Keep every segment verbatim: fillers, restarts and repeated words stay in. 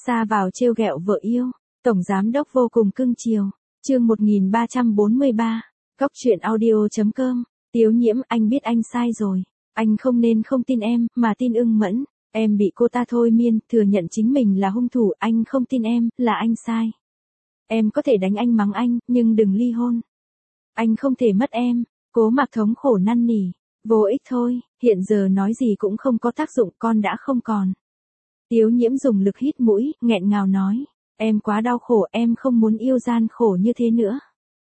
Xa vào trêu ghẹo vợ yêu, tổng giám đốc vô cùng cưng chiều. Chương một nghìn ba trăm bốn mươi ba, Góc truyện audio chấm com. Tiếu Nhiễm, anh biết anh sai rồi. Anh không nên không tin em, mà tin Ưng Mẫn. Em bị cô ta thôi miên, thừa nhận chính mình là hung thủ, anh không tin em, là anh sai. Em có thể đánh anh mắng anh, nhưng đừng ly hôn. Anh không thể mất em. Cố Mặc thống khổ năn nỉ. Vô ích thôi, hiện giờ nói gì cũng không có tác dụng, con đã không còn. Tiếu Nhiễm dùng lực hít mũi, nghẹn ngào nói. Em quá đau khổ, em không muốn yêu gian khổ như thế nữa.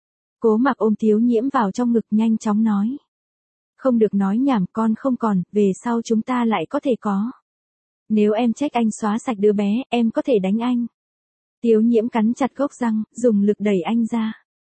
Cố Mặc ôm Tiếu Nhiễm vào trong ngực nhanh chóng nói. Không được nói nhảm, con không còn, về sau chúng ta lại có thể có. Nếu em trách anh xóa sạch đứa bé, em có thể đánh anh. Tiếu Nhiễm cắn chặt gốc răng, dùng lực đẩy anh ra.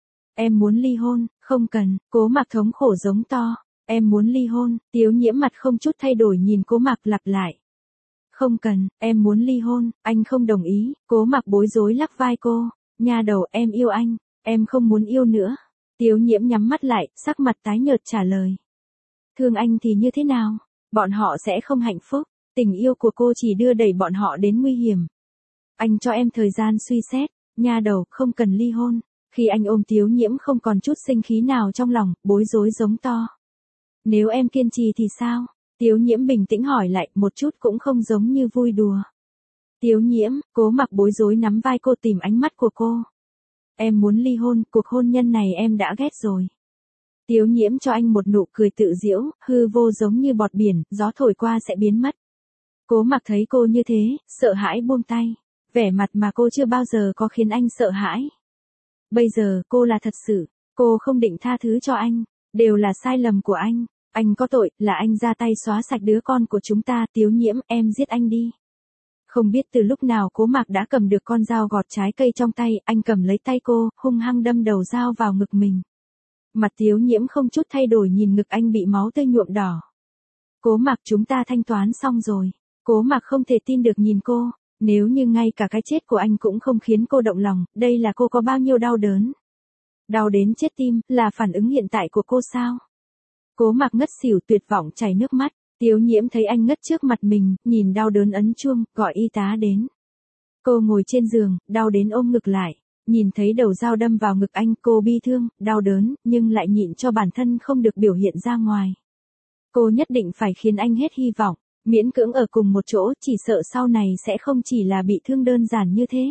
Em muốn ly hôn, không cần. Cố Mặc thống khổ giống to. Em muốn ly hôn. Tiếu Nhiễm mặt không chút thay đổi nhìn Cố Mặc lặp lại. Không cần, em muốn ly hôn. Anh không đồng ý. Cố Mặc bối rối lắc vai cô. Nha đầu, em yêu anh. Em không muốn yêu nữa. Tiếu Nhiễm nhắm mắt lại, sắc mặt tái nhợt trả lời. Thương anh thì như thế nào? Bọn họ sẽ không hạnh phúc. Tình yêu của cô chỉ đưa đẩy bọn họ đến nguy hiểm. Anh cho em thời gian suy xét. Nha đầu, không cần ly hôn. Khi anh ôm Tiếu Nhiễm không còn chút sinh khí nào trong lòng, bối rối giống to. Nếu em kiên trì thì sao? Tiếu Nhiễm bình tĩnh hỏi lại, một chút cũng không giống như vui đùa. Tiếu Nhiễm, Cố Mặc bối rối nắm vai cô tìm ánh mắt của cô. Em muốn ly hôn, cuộc hôn nhân này em đã ghét rồi. Tiếu Nhiễm cho anh một nụ cười tự giễu, hư vô giống như bọt biển, gió thổi qua sẽ biến mất. Cố Mặc thấy cô như thế, sợ hãi buông tay. Vẻ mặt mà cô chưa bao giờ có khiến anh sợ hãi. Bây giờ, cô là thật sự. Cô không định tha thứ cho anh. Đều là sai lầm của anh. Anh có tội, là anh ra tay xóa sạch đứa con của chúng ta. Tiếu Nhiễm, em giết anh đi. Không biết từ lúc nào Cố Mặc đã cầm được con dao gọt trái cây trong tay. Anh cầm lấy tay cô, hung hăng đâm đầu dao vào ngực mình. Mặt Tiếu Nhiễm không chút thay đổi nhìn ngực anh bị máu tươi nhuộm đỏ. Cố Mặc, chúng ta thanh toán xong rồi. Cố Mặc không thể tin được nhìn cô. Nếu như ngay cả cái chết của anh cũng không khiến cô động lòng, đây là cô có bao nhiêu đau đớn. Đau đến chết tim, là phản ứng hiện tại của cô sao? Cố Mặc ngất xỉu tuyệt vọng chảy nước mắt. Tiếu Nhiễm thấy anh ngất trước mặt mình, nhìn đau đớn ấn chuông, gọi y tá đến. Cô ngồi trên giường, đau đến ôm ngực lại. Nhìn thấy đầu dao đâm vào ngực anh, cô bi thương, đau đớn, nhưng lại nhịn cho bản thân không được biểu hiện ra ngoài. Cô nhất định phải khiến anh hết hy vọng. Miễn cưỡng ở cùng một chỗ, chỉ sợ sau này sẽ không chỉ là bị thương đơn giản như thế.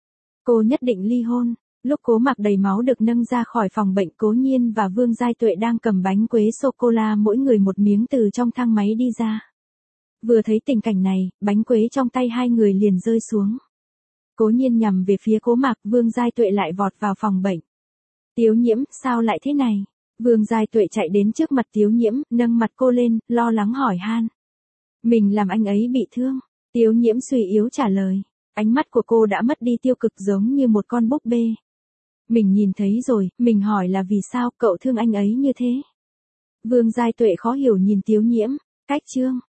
Cô nhất định ly hôn. Lúc Cố Mặc đầy máu được nâng ra khỏi phòng bệnh, Cố Nhiên và Vương Giai Tuệ đang cầm bánh quế sô-cô-la mỗi người một miếng từ trong thang máy đi ra. Vừa thấy tình cảnh này, bánh quế trong tay hai người liền rơi xuống. Cố Nhiên nhằm về phía Cố Mặc, Vương Giai Tuệ lại vọt vào phòng bệnh. Tiếu Nhiễm, sao lại thế này? Vương Giai Tuệ chạy đến trước mặt Tiếu Nhiễm, nâng mặt cô lên, lo lắng hỏi han. Mình làm anh ấy bị thương. Tiếu Nhiễm suy yếu trả lời. Ánh mắt của cô đã mất đi tiêu cực giống như một con búp bê. Mình nhìn thấy rồi, mình hỏi là vì sao cậu thương anh ấy như thế? Vương Giai Tuệ khó hiểu nhìn Tiếu Nhiễm. Cách chương.